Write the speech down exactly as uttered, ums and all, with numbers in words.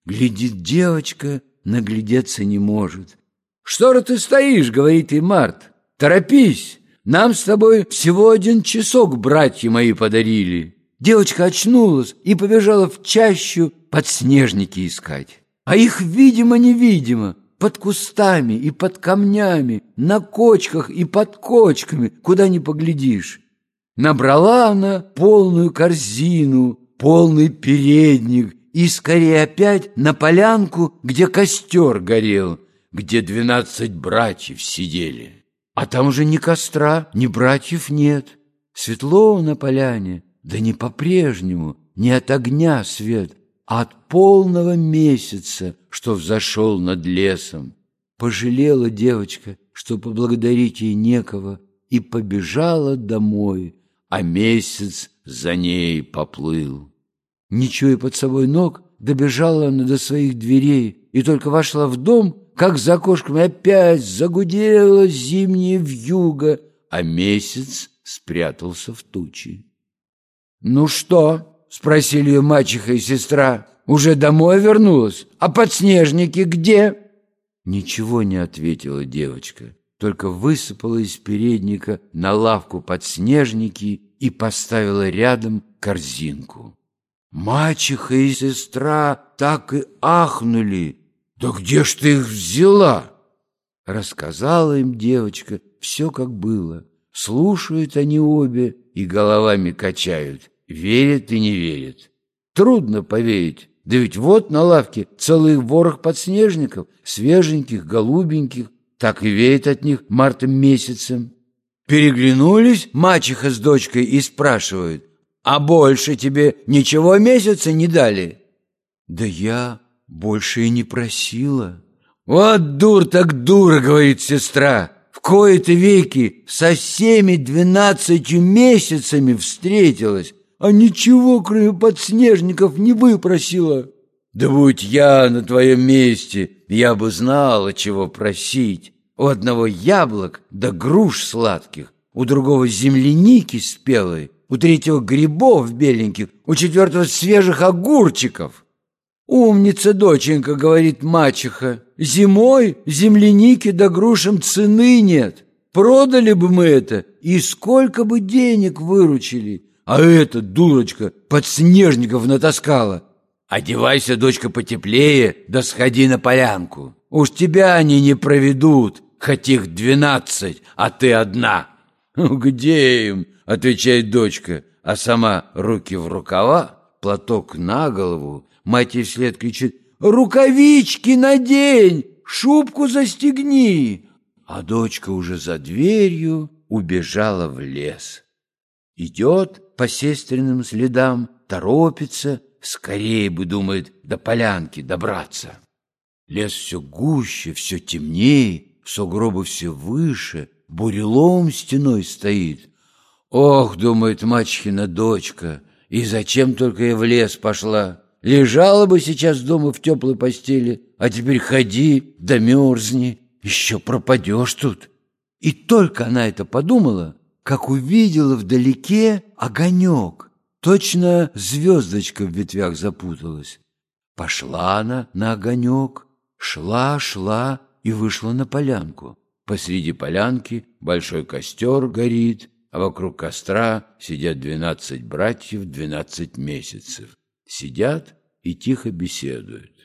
Глядит девочка, наглядеться не может. «Что же ты стоишь?» — говорит ей Март. «Торопись! Нам с тобой всего один часок братья мои подарили». Девочка очнулась и побежала в чащу подснежники искать. А их видимо-невидимо, под кустами и под камнями, на кочках и под кочками, куда ни поглядишь. Набрала она полную корзину, полный передник и скорее опять на полянку, где костер горел, где двенадцать братьев сидели. А там уже ни костра, ни братьев нет. Светло на поляне, да не по-прежнему, не от огня свет, а от полного месяца, что взошел над лесом. Пожалела девочка, что поблагодарить ей некого, и побежала домой, а месяц за ней поплыл. Не чуя под собой ног, добежала она до своих дверей и только вошла в дом, как за окошками опять загудела зимняя вьюга, а месяц спрятался в тучи. «Ну что?» — спросили ее мачеха и сестра. «Уже домой вернулась? А подснежники где?» Ничего не ответила девочка, только высыпала из передника на лавку подснежники и поставила рядом корзинку. Мачеха и сестра так и ахнули. «Да где ж ты их взяла?» Рассказала им девочка все, как было. Слушают они обе и головами качают, верят и не верят. Трудно поверить, да ведь вот на лавке целый ворох подснежников, свеженьких, голубеньких, так и веет от них мартом месяцем. Переглянулись мачеха с дочкой и спрашивают: «А больше тебе ничего месяца не дали?» «Да я больше и не просила». «Вот дур так дура, — говорит сестра, — в кои-то веки со всеми двенадцатью месяцами встретилась, а ничего, кроме подснежников, не выпросила». «Да будь я на твоем месте, я бы знала, чего просить. У одного яблок да груш сладких, у другого земляники спелой, у третьего грибов беленьких, у четвертого свежих огурчиков». «Умница, доченька, — говорит мачеха, — зимой земляники да грушам цены нет. Продали бы мы это, и сколько бы денег выручили. А эта дурочка подснежников натаскала. Одевайся, дочка, потеплее, да сходи на полянку. Уж тебя они не проведут, хоть их двенадцать, а ты одна». «Где им?» — отвечает дочка, а сама руки в рукава, платок на голову. Мать ей вслед кричит: «Рукавички надень, шубку застегни!» А дочка уже за дверью убежала в лес. Идет по сестриным следам, торопится, скорее бы, думает, до полянки добраться. Лес все гуще, все темнее, сугробы все выше, бурелом стеной стоит. «Ох, — думает мачехина дочка, — и зачем только я в лес пошла? Лежала бы сейчас дома в теплой постели, а теперь ходи да мерзни, еще пропадешь тут». И только она это подумала, как увидела вдалеке огонек, точно звездочка в ветвях запуталась. Пошла она на огонек, шла, шла и вышла на полянку. Посреди полянки большой костер горит, а вокруг костра сидят двенадцать братьев двенадцать месяцев. Сидят и тихо беседуют.